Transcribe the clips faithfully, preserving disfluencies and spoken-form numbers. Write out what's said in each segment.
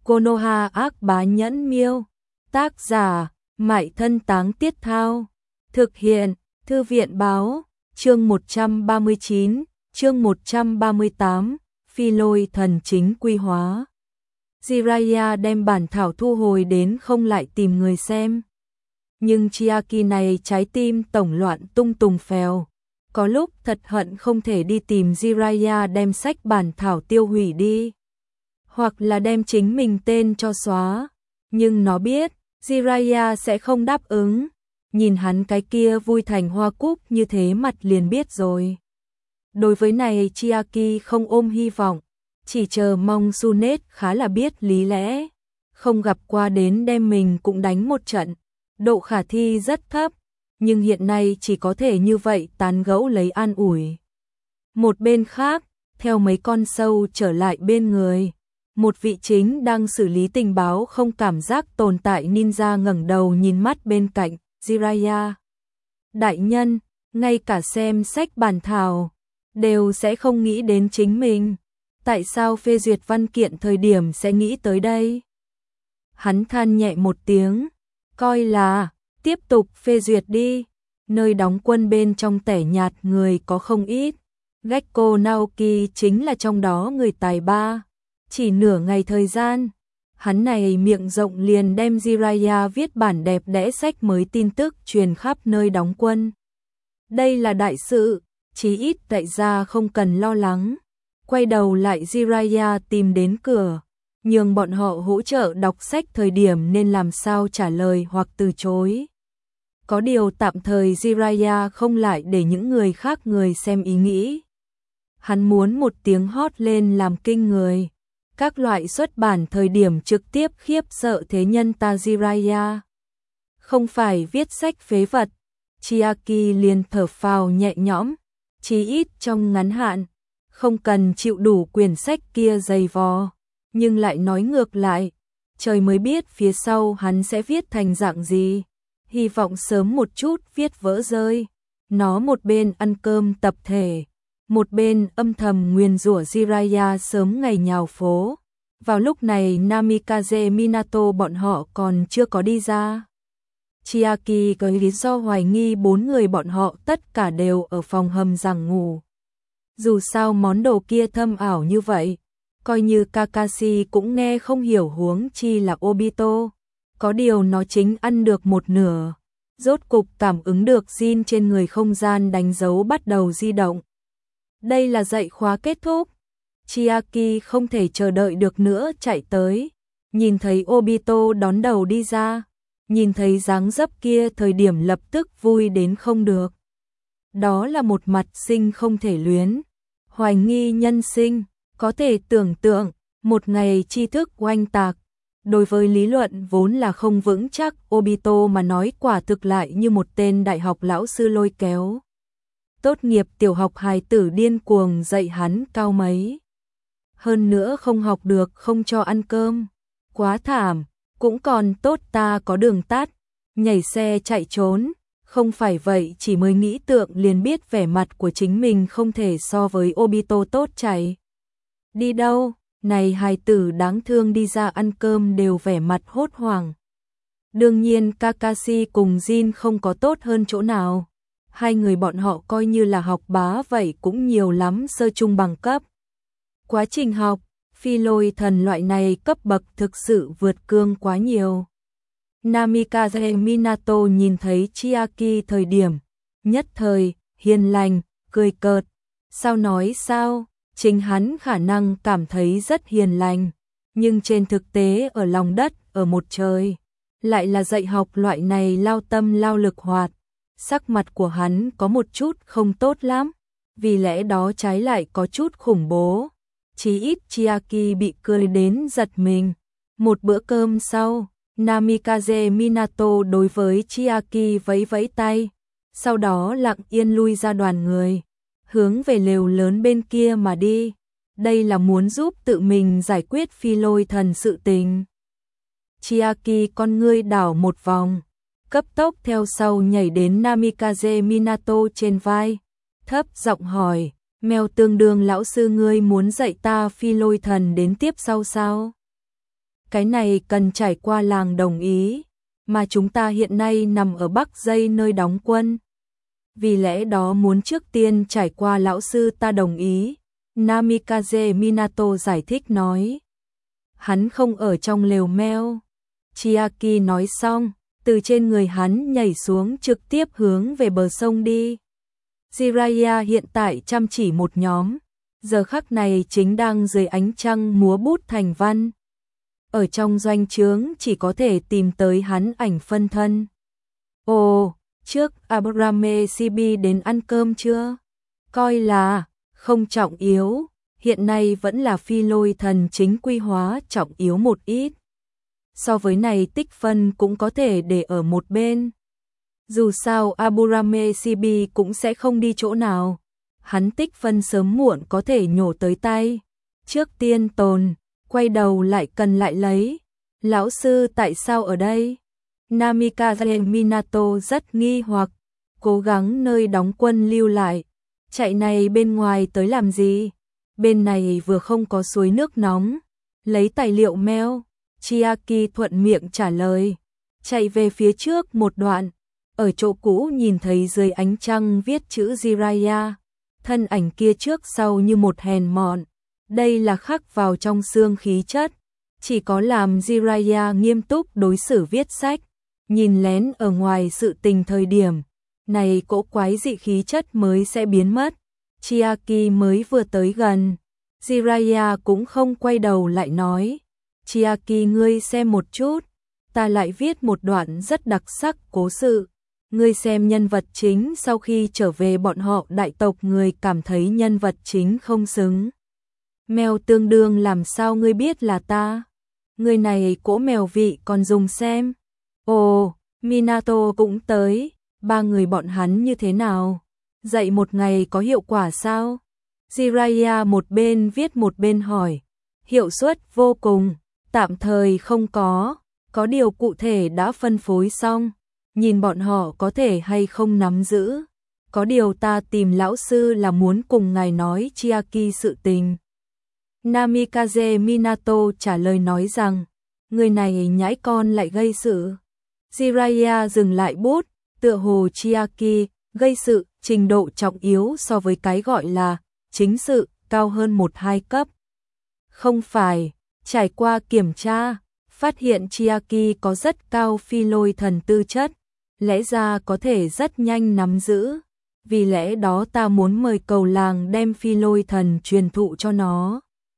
Konoha ác bá nhẫn miêu. Tác giả, Mại Thân Táng Tiết Thao. Thực hiện, Thư viện báo, chương một trăm ba mươi chín, chương một trăm ba mươi tám, Phi Lôi thần chính quy hóa. Jiraiya đem bản thảo thu hồi đến không lại tìm người xem. Nhưng Chiaki này trái tim tổng loạn tung tùng phèo. Có lúc thật hận không thể đi tìm Jiraiya đem sách bản thảo tiêu hủy đi. Hoặc là đem chính mình tên cho xóa. Nhưng nó biết, Jiraiya sẽ không đáp ứng. Nhìn hắn cái kia vui thành hoa cúc như thế mặt liền biết rồi. Đối với này Chiaki không ôm hy vọng. Chỉ chờ mong Sunet khá là biết lý lẽ. Không gặp qua đến đem mình cũng đánh một trận. Độ khả thi rất thấp. Nhưng hiện nay chỉ có thể như vậy tán gẫu lấy an ủi. Một bên khác, theo mấy con sâu trở lại bên người. Một vị chính đang xử lý tình báo không cảm giác tồn tại ninja ngẩng đầu nhìn mắt bên cạnh, Jiraiya. Đại nhân, ngay cả xem sách bản thảo, đều sẽ không nghĩ đến chính mình. Tại sao phê duyệt văn kiện thời điểm sẽ nghĩ tới đây? Hắn than nhẹ một tiếng, coi là, tiếp tục phê duyệt đi. Nơi đóng quân bên trong tẻ nhạt người có không ít. Gekko Naoki chính là trong đó người tài ba. Chỉ nửa ngày thời gian, hắn này miệng rộng liền đem Jiraiya viết bản đẹp đẽ sách mới tin tức truyền khắp nơi đóng quân. Đây là đại sự, chí ít đại gia không cần lo lắng. Quay đầu lại Jiraiya tìm đến cửa, nhường bọn họ hỗ trợ đọc sách thời điểm nên làm sao trả lời hoặc từ chối. Có điều tạm thời Jiraiya không lại để những người khác người xem ý nghĩ. Hắn muốn một tiếng hót lên làm kinh người. Các loại xuất bản thời điểm trực tiếp khiếp sợ thế nhân ta Jiraiya. Không phải viết sách phế vật. Chiaki liền thở phào nhẹ nhõm. Chí ít trong ngắn hạn. Không cần chịu đủ quyển sách kia dày vò. Nhưng lại nói ngược lại. Trời mới biết phía sau hắn sẽ viết thành dạng gì. Hy vọng sớm một chút viết vỡ rơi. Nó một bên ăn cơm tập thể. Một bên âm thầm nguyền rủa Jiraiya sớm ngày nhào phố. Vào lúc này Namikaze Minato bọn họ còn chưa có đi ra. Chiaki có lý do hoài nghi bốn người bọn họ tất cả đều ở phòng hầm rằng ngủ. Dù sao món đồ kia thâm ảo như vậy, coi như Kakashi cũng nghe không hiểu huống chi là Obito. Có điều nó chính ăn được một nửa. Rốt cục cảm ứng được Jin trên người không gian đánh dấu bắt đầu di động. Đây là dạy khóa kết thúc. Chiaki không thể chờ đợi được nữa chạy tới. Nhìn thấy Obito đón đầu đi ra. Nhìn thấy dáng dấp kia thời điểm lập tức vui đến không được. Đó là một mặt sinh không thể luyến. Hoài nghi nhân sinh. Có thể tưởng tượng. Một ngày tri thức oanh tạc. Đối với lý luận vốn là không vững chắc. Obito mà nói quả thực lại như một tên đại học lão sư lôi kéo. Tốt nghiệp tiểu học hài tử điên cuồng dạy hắn cao mấy. Hơn nữa không học được không cho ăn cơm. Quá thảm, cũng còn tốt ta có đường tắt. Nhảy xe chạy trốn, không phải vậy chỉ mới nghĩ tượng liền biết vẻ mặt của chính mình không thể so với Obito tốt chạy. Đi đâu, này hài tử đáng thương đi ra ăn cơm đều vẻ mặt hốt hoảng. Đương nhiên Kakashi cùng Jin không có tốt hơn chỗ nào. Hai người bọn họ coi như là học bá vậy cũng nhiều lắm sơ trung bằng cấp. Quá trình học, phi lôi thần loại này cấp bậc thực sự vượt cương quá nhiều. Namikaze Minato nhìn thấy Chiaki thời điểm, nhất thời, hiền lành, cười cợt. Sao nói sao, chính hắn khả năng cảm thấy rất hiền lành. Nhưng trên thực tế ở lòng đất, ở một trời, lại là dạy học loại này lao tâm lao lực hoạt. Sắc mặt của hắn có một chút không tốt lắm, vì lẽ đó trái lại có chút khủng bố. Chí ít Chiaki bị cười đến giật mình. Một bữa cơm sau, Namikaze Minato đối với Chiaki vẫy vẫy tay, sau đó lặng yên lui ra đoàn người, hướng về lều lớn bên kia mà đi. Đây là muốn giúp tự mình giải quyết phi lôi thần sự tình. Chiaki con ngươi đảo một vòng. Cấp tốc theo sau nhảy đến Namikaze Minato trên vai, thấp giọng hỏi, mèo tương đương lão sư ngươi muốn dạy ta phi lôi thần đến tiếp sau sao? Cái này cần trải qua làng đồng ý, mà chúng ta hiện nay nằm ở Bắc Dây nơi đóng quân. Vì lẽ đó muốn trước tiên trải qua lão sư ta đồng ý, Namikaze Minato giải thích nói. Hắn không ở trong lều meo. Chiaki nói xong, từ trên người hắn nhảy xuống trực tiếp hướng về bờ sông đi. Jiraiya hiện tại chăm chỉ một nhóm, giờ khắc này chính đang dưới ánh trăng múa bút thành văn. Ở trong doanh trướng chỉ có thể tìm tới hắn ảnh phân thân. Ồ, trước Abrame Sibi đến ăn cơm chưa? Coi là không trọng yếu, hiện nay vẫn là phi lôi thần chính quy hóa trọng yếu một ít. So với này tích phân cũng có thể để ở một bên. Dù sao Aburame Sibi cũng sẽ không đi chỗ nào. Hắn tích phân sớm muộn có thể nhổ tới tay. Trước tiên tồn, quay đầu lại cần lại lấy. Lão sư tại sao ở đây? Namikaze Minato rất nghi hoặc, cố gắng nơi đóng quân lưu lại. Chạy này bên ngoài tới làm gì? Bên này vừa không có suối nước nóng. Lấy tài liệu meo. Chiaki thuận miệng trả lời. Chạy về phía trước một đoạn. Ở chỗ cũ nhìn thấy dưới ánh trăng viết chữ Jiraiya. Thân ảnh kia trước sau như một hèn mọn. Đây là khắc vào trong xương khí chất. Chỉ có làm Jiraiya nghiêm túc đối xử viết sách. Nhìn lén ở ngoài sự tình thời điểm. Này cỗ quái dị khí chất mới sẽ biến mất. Chiaki mới vừa tới gần. Jiraiya cũng không quay đầu lại nói. Chiaki ngươi xem một chút. Ta lại viết một đoạn rất đặc sắc cố sự. Ngươi xem nhân vật chính sau khi trở về bọn họ đại tộc người cảm thấy nhân vật chính không xứng. Mèo tương đương làm sao ngươi biết là ta? Người này cỗ mèo vị còn dùng xem. Ồ, Minato cũng tới. Ba người bọn hắn như thế nào? Dạy một ngày có hiệu quả sao? Jiraiya một bên viết một bên hỏi. Hiệu suất vô cùng, tạm thời không có. Có điều cụ thể đã phân phối xong. Nhìn bọn họ có thể hay không nắm giữ. Có điều ta tìm lão sư là muốn cùng ngài nói Chiaki sự tình. Namikaze Minato trả lời nói rằng, người này nhãi con lại gây sự. Jiraiya dừng lại bút, tựa hồ Chiaki gây sự trình độ trọng yếu so với cái gọi là chính sự cao hơn một hai cấp. Không phải, trải qua kiểm tra, phát hiện Chiaki có rất cao phi lôi thần tư chất, lẽ ra có thể rất nhanh nắm giữ. Vì lẽ đó ta muốn mời cầu làng đem phi lôi thần truyền thụ cho nó.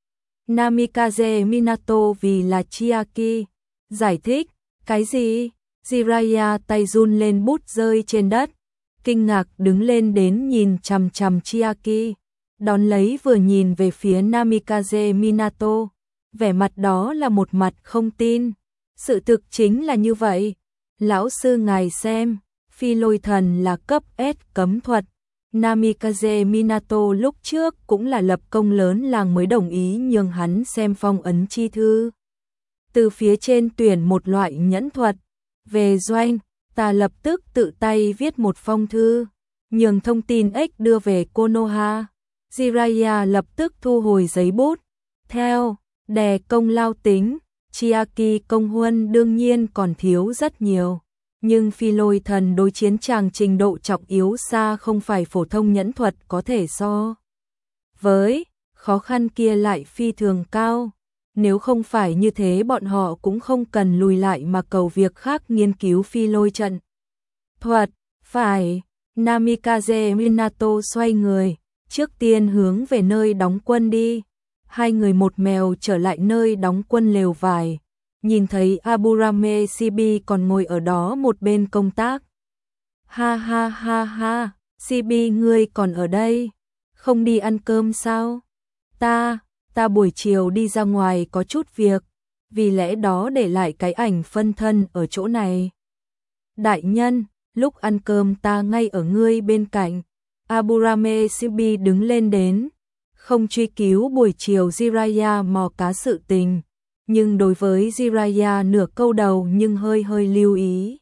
Namikaze Minato vì là Chiaki. Giải thích, cái gì? Jiraiya tay run lên bút rơi trên đất. Kinh ngạc đứng lên đến nhìn chằm chằm Chiaki. Đón lấy vừa nhìn về phía Namikaze Minato. Vẻ mặt đó là một mặt không tin. Sự thực chính là như vậy. Lão sư ngài xem, phi lôi thần là cấp S cấm thuật. Namikaze Minato lúc trước cũng là lập công lớn làng mới đồng ý nhường hắn xem phong ấn chi thư. Từ phía trên tuyển một loại nhẫn thuật. Về doanh, ta lập tức tự tay viết một phong thư, nhường thông tin ích đưa về Konoha. Jiraiya lập tức thu hồi giấy bút. Theo, đè công lao tính, Chiaki công huân đương nhiên còn thiếu rất nhiều. Nhưng phi lôi thần đối chiến tràng trình độ trọng yếu xa không phải phổ thông nhẫn thuật có thể so. Với, khó khăn kia lại phi thường cao. Nếu không phải như thế bọn họ cũng không cần lùi lại mà cầu việc khác nghiên cứu phi lôi trận. Thuật, phải, Namikaze Minato xoay người, trước tiên hướng về nơi đóng quân đi. Hai người một mèo trở lại nơi đóng quân lều vải. Nhìn thấy Aburame Sibi còn ngồi ở đó một bên công tác. Ha ha ha ha, Sibi ngươi còn ở đây, không đi ăn cơm sao? Ta, ta buổi chiều đi ra ngoài có chút việc, vì lẽ đó để lại cái ảnh phân thân ở chỗ này. Đại nhân, lúc ăn cơm ta ngay ở ngươi bên cạnh. Aburame Sibi đứng lên đến, không truy cứu buổi chiều Jiraiya mò cá sự tình. Nhưng đối với Jiraiya nửa câu đầu nhưng hơi hơi lưu ý.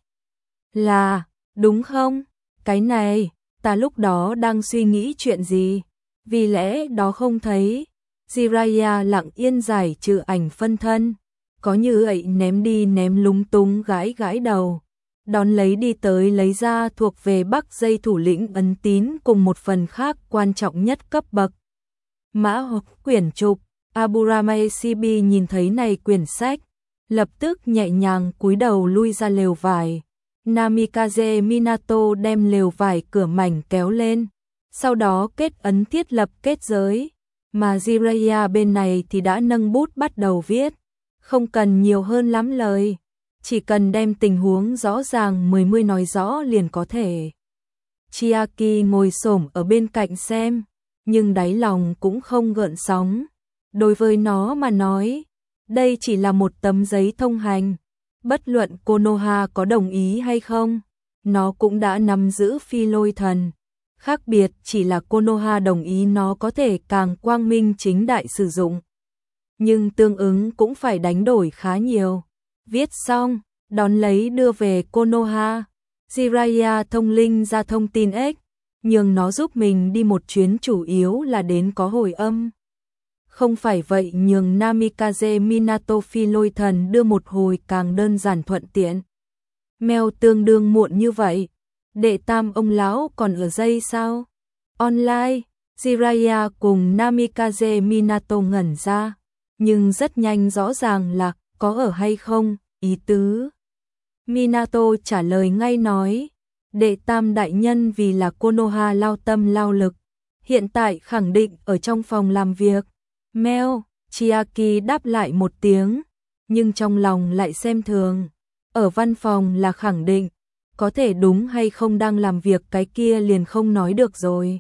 Là, đúng không? Cái này, ta lúc đó đang suy nghĩ chuyện gì? Vì lẽ đó không thấy. Jiraiya lặng yên giải trừ ảnh phân thân. có như vậy ném đi ném lúng túng gãi gãi đầu. Đón lấy đi tới lấy ra thuộc về Bắc dây thủ lĩnh ấn tín cùng một phần khác quan trọng nhất cấp bậc. Mã hoặc quyển trục, Aburame Sibi nhìn thấy này quyển sách, lập tức nhẹ nhàng cúi đầu lui ra lều vải. Namikaze Minato đem lều vải cửa mảnh kéo lên, sau đó kết ấn thiết lập kết giới, mà Jiraiya bên này thì đã nâng bút bắt đầu viết, không cần nhiều hơn lắm lời, chỉ cần đem tình huống rõ ràng mười mươi nói rõ liền có thể. Chiaki ngồi xổm ở bên cạnh xem, nhưng đáy lòng cũng không gợn sóng. Đối với nó mà nói, đây chỉ là một tấm giấy thông hành, bất luận Konoha có đồng ý hay không, nó cũng đã nắm giữ phi lôi thần. Khác biệt chỉ là Konoha đồng ý nó có thể càng quang minh chính đại sử dụng. Nhưng tương ứng cũng phải đánh đổi khá nhiều. Viết xong, đón lấy đưa về Konoha. Jiraiya thông linh ra thông tin X, nhường nó giúp mình đi một chuyến chủ yếu là đến có hồi âm. Không phải vậy nhường Namikaze Minato phi lôi thần đưa một hồi càng đơn giản thuận tiện. Mail tương đương muộn như vậy. Đệ tam ông lão còn ở dây sao? Online, Jiraiya cùng Namikaze Minato ngẩn ra, nhưng rất nhanh rõ ràng là có ở hay không, ý tứ. Minato trả lời ngay nói, đệ tam đại nhân vì là Konoha lao tâm lao lực, hiện tại khẳng định ở trong phòng làm việc. Mail, Chiaki đáp lại một tiếng, nhưng trong lòng lại xem thường. Ở văn phòng là khẳng định, có thể đúng hay không đang làm việc cái kia liền không nói được rồi.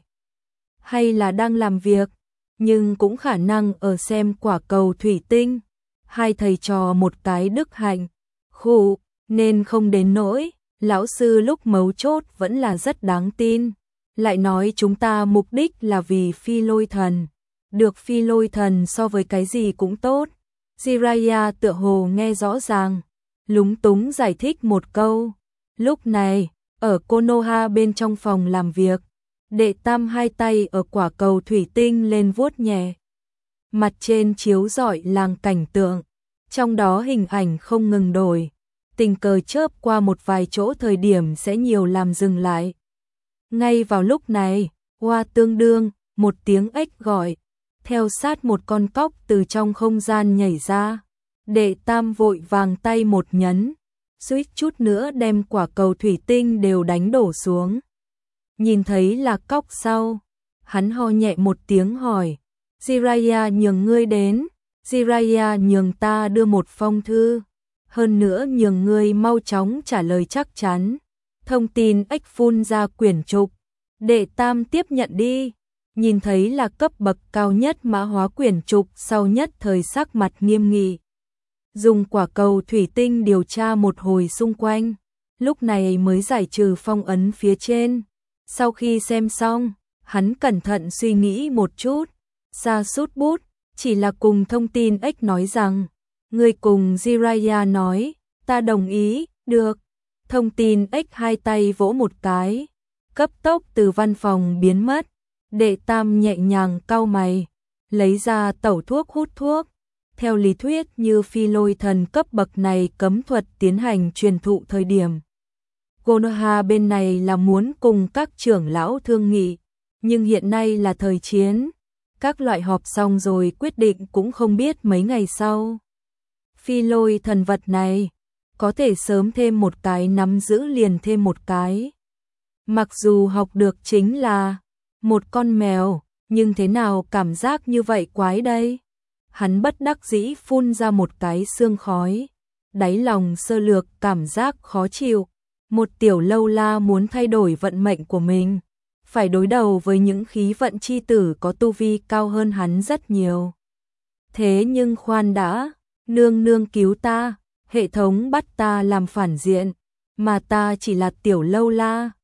Hay là đang làm việc, nhưng cũng khả năng ở xem quả cầu thủy tinh. Hai thầy trò một cái đức hạnh, khụ, nên không đến nỗi, lão sư lúc mấu chốt vẫn là rất đáng tin. Lại nói chúng ta mục đích là vì phi lôi thần. Được phi lôi thần so với cái gì cũng tốt. Jiraiya tựa hồ nghe rõ ràng, lúng túng giải thích một câu. Lúc này, ở Konoha bên trong phòng làm việc, đệ tam hai tay ở quả cầu thủy tinh lên vuốt nhẹ. Mặt trên chiếu rọi làng cảnh tượng, trong đó hình ảnh không ngừng đổi, tình cờ chớp qua một vài chỗ thời điểm sẽ nhiều làm dừng lại. Ngay vào lúc này, hoa tương đương, một tiếng ếch gọi, theo sát một con cóc từ trong không gian nhảy ra. Đệ tam vội vàng tay một nhấn, suýt chút nữa đem quả cầu thủy tinh đều đánh đổ xuống. Nhìn thấy là cóc sau, hắn ho nhẹ một tiếng hỏi, Jiraiya nhường ngươi đến, Jiraiya nhường ta đưa một phong thư, hơn nữa nhường ngươi mau chóng trả lời chắc chắn. Thông tin ếch phun ra quyển trục, đệ tam tiếp nhận đi, nhìn thấy là cấp bậc cao nhất mã hóa quyển trục sau nhất thời sắc mặt nghiêm nghị. Dùng quả cầu thủy tinh điều tra một hồi xung quanh, lúc này mới giải trừ phong ấn phía trên. Sau khi xem xong, hắn cẩn thận suy nghĩ một chút, sa sút bút, chỉ là cùng thông tin ếch nói rằng, người cùng Jiraiya nói, ta đồng ý, được. Thông tin ếch hai tay vỗ một cái, cấp tốc từ văn phòng biến mất. Đệ tam nhẹ nhàng cau mày, lấy ra tẩu thuốc hút thuốc. Theo lý thuyết như phi lôi thần cấp bậc này cấm thuật tiến hành truyền thụ thời điểm. Konoha bên này là muốn cùng các trưởng lão thương nghị, nhưng hiện nay là thời chiến. Các loại họp xong rồi quyết định cũng không biết mấy ngày sau. Phi lôi thần vật này, có thể sớm thêm một cái nắm giữ liền thêm một cái. Mặc dù học được chính là một con mèo, nhưng thế nào cảm giác như vậy quái đây? Hắn bất đắc dĩ phun ra một cái sương khói, đáy lòng sơ lược cảm giác khó chịu. Một tiểu lâu la muốn thay đổi vận mệnh của mình, phải đối đầu với những khí vận chi tử có tu vi cao hơn hắn rất nhiều. Thế nhưng khoan đã, nương nương cứu ta, hệ thống bắt ta làm phản diện, mà ta chỉ là tiểu lâu la.